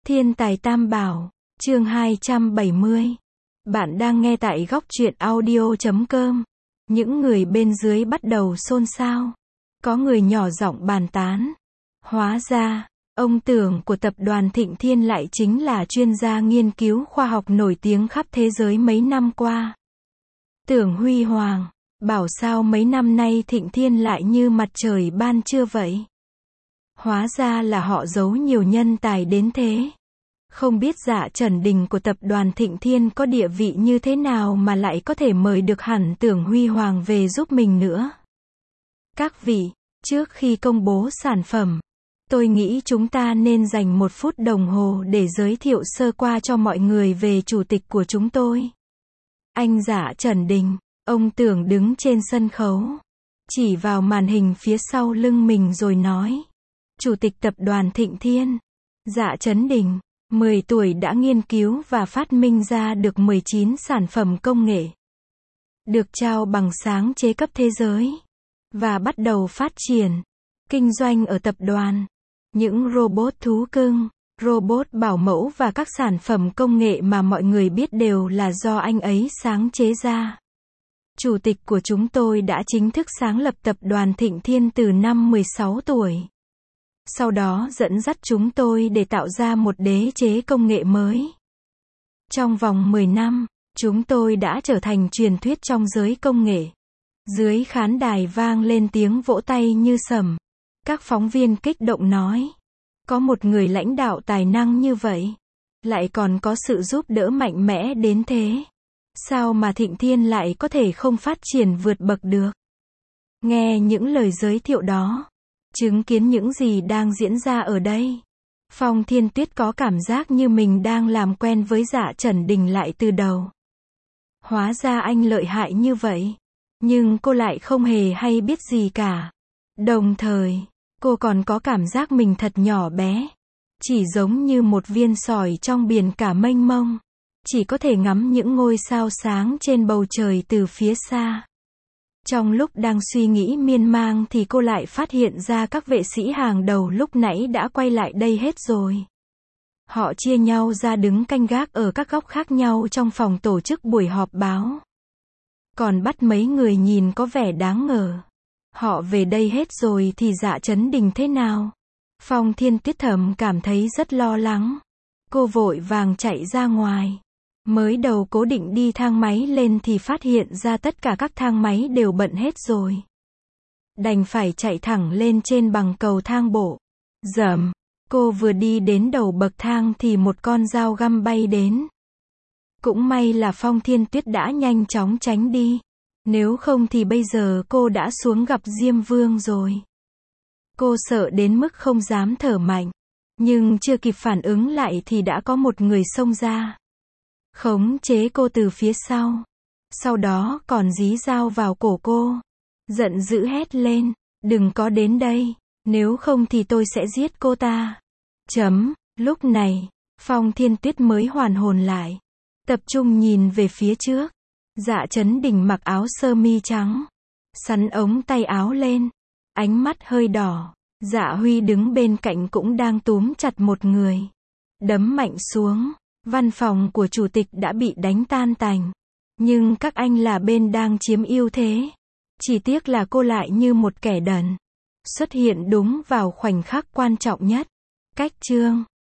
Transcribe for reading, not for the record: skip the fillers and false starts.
Thiên tài Tam Bảo, chương 270. Bạn đang nghe tại góc truyện audio.com. Những người bên dưới bắt đầu xôn xao. Có người nhỏ giọng bàn tán. Hóa ra, ông Tưởng của tập đoàn Thịnh Thiên lại chính là chuyên gia nghiên cứu khoa học nổi tiếng khắp thế giới mấy năm qua. Tưởng Huy Hoàng, bảo sao mấy năm nay Thịnh Thiên lại như mặt trời ban trưa vậy. Hóa ra là họ giấu nhiều nhân tài đến thế. Không biết Dạ Trần Đình của tập đoàn Thịnh Thiên có địa vị như thế nào mà lại có thể mời được hẳn Tưởng Huy Hoàng về giúp mình nữa. Các vị, trước khi công bố sản phẩm, tôi nghĩ chúng ta nên dành 1 phút đồng hồ để giới thiệu sơ qua cho mọi người về chủ tịch của chúng tôi. Anh Dạ Trần Đình, ông Tưởng đứng trên sân khấu, chỉ vào màn hình phía sau lưng mình rồi nói. Chủ tịch tập đoàn Thịnh Thiên, Dạ Trần Đình, 10 tuổi đã nghiên cứu và phát minh ra được 19 sản phẩm công nghệ. Được trao bằng sáng chế cấp thế giới. Và bắt đầu phát triển, kinh doanh ở tập đoàn. Những robot thú cưng, robot bảo mẫu và các sản phẩm công nghệ mà mọi người biết đều là do anh ấy sáng chế ra. Chủ tịch của chúng tôi đã chính thức sáng lập tập đoàn Thịnh Thiên từ năm 16 tuổi. Sau đó dẫn dắt chúng tôi để tạo ra một đế chế công nghệ mới. Trong vòng 10 năm, chúng tôi đã trở thành truyền thuyết trong giới công nghệ. Dưới khán đài vang lên tiếng vỗ tay như sầm. Các phóng viên kích động nói. Có một người lãnh đạo tài năng như vậy. Lại còn có sự giúp đỡ mạnh mẽ đến thế. Sao mà Thịnh Thiên lại có thể không phát triển vượt bậc được? Nghe những lời giới thiệu đó. Chứng kiến những gì đang diễn ra ở đây. Phong Thiên Tuyết có cảm giác như mình đang làm quen với Dạ Trần Đình lại từ đầu. Hóa ra anh lợi hại như vậy. Nhưng cô lại không hề hay biết gì cả. Đồng thời, cô còn có cảm giác mình thật nhỏ bé. Chỉ giống như một viên sỏi trong biển cả mênh mông. Chỉ có thể ngắm những ngôi sao sáng trên bầu trời từ phía xa. Trong lúc đang suy nghĩ miên man thì cô lại phát hiện ra các vệ sĩ hàng đầu lúc nãy đã quay lại đây hết rồi. Họ chia nhau ra đứng canh gác ở các góc khác nhau trong phòng tổ chức buổi họp báo. Còn bắt mấy người nhìn có vẻ đáng ngờ. Họ về đây hết rồi thì Dạ Trần Đình thế nào? Phong Thiên Tuyết thầm cảm thấy rất lo lắng. Cô vội vàng chạy ra ngoài. Mới đầu cố định đi thang máy lên thì phát hiện ra tất cả các thang máy đều bận hết rồi. Đành phải chạy thẳng lên trên bằng cầu thang bộ. Dầm, cô vừa đi đến đầu bậc thang thì một con dao găm bay đến. Cũng may là Phong Thiên Tuyết đã nhanh chóng tránh đi. Nếu không thì bây giờ cô đã xuống gặp Diêm Vương rồi. Cô sợ đến mức không dám thở mạnh. Nhưng chưa kịp phản ứng lại thì đã có một người xông ra. Khống chế cô từ phía sau. Sau đó còn dí dao vào cổ cô. Giận dữ hét lên. Đừng có đến đây. Nếu không thì tôi sẽ giết cô ta. Lúc này, Phong Thiên Tuyết mới hoàn hồn lại. Tập trung nhìn về phía trước. Dạ Trần Đình mặc áo sơ mi trắng. Sắn ống tay áo lên. Ánh mắt hơi đỏ. Dạ Huy đứng bên cạnh cũng đang túm chặt một người. Đấm mạnh xuống. Văn phòng của chủ tịch đã bị đánh tan tành. Nhưng các anh là bên đang chiếm ưu thế. Chỉ tiếc là cô lại như một kẻ đần. Xuất hiện đúng vào khoảnh khắc quan trọng nhất. Cách chương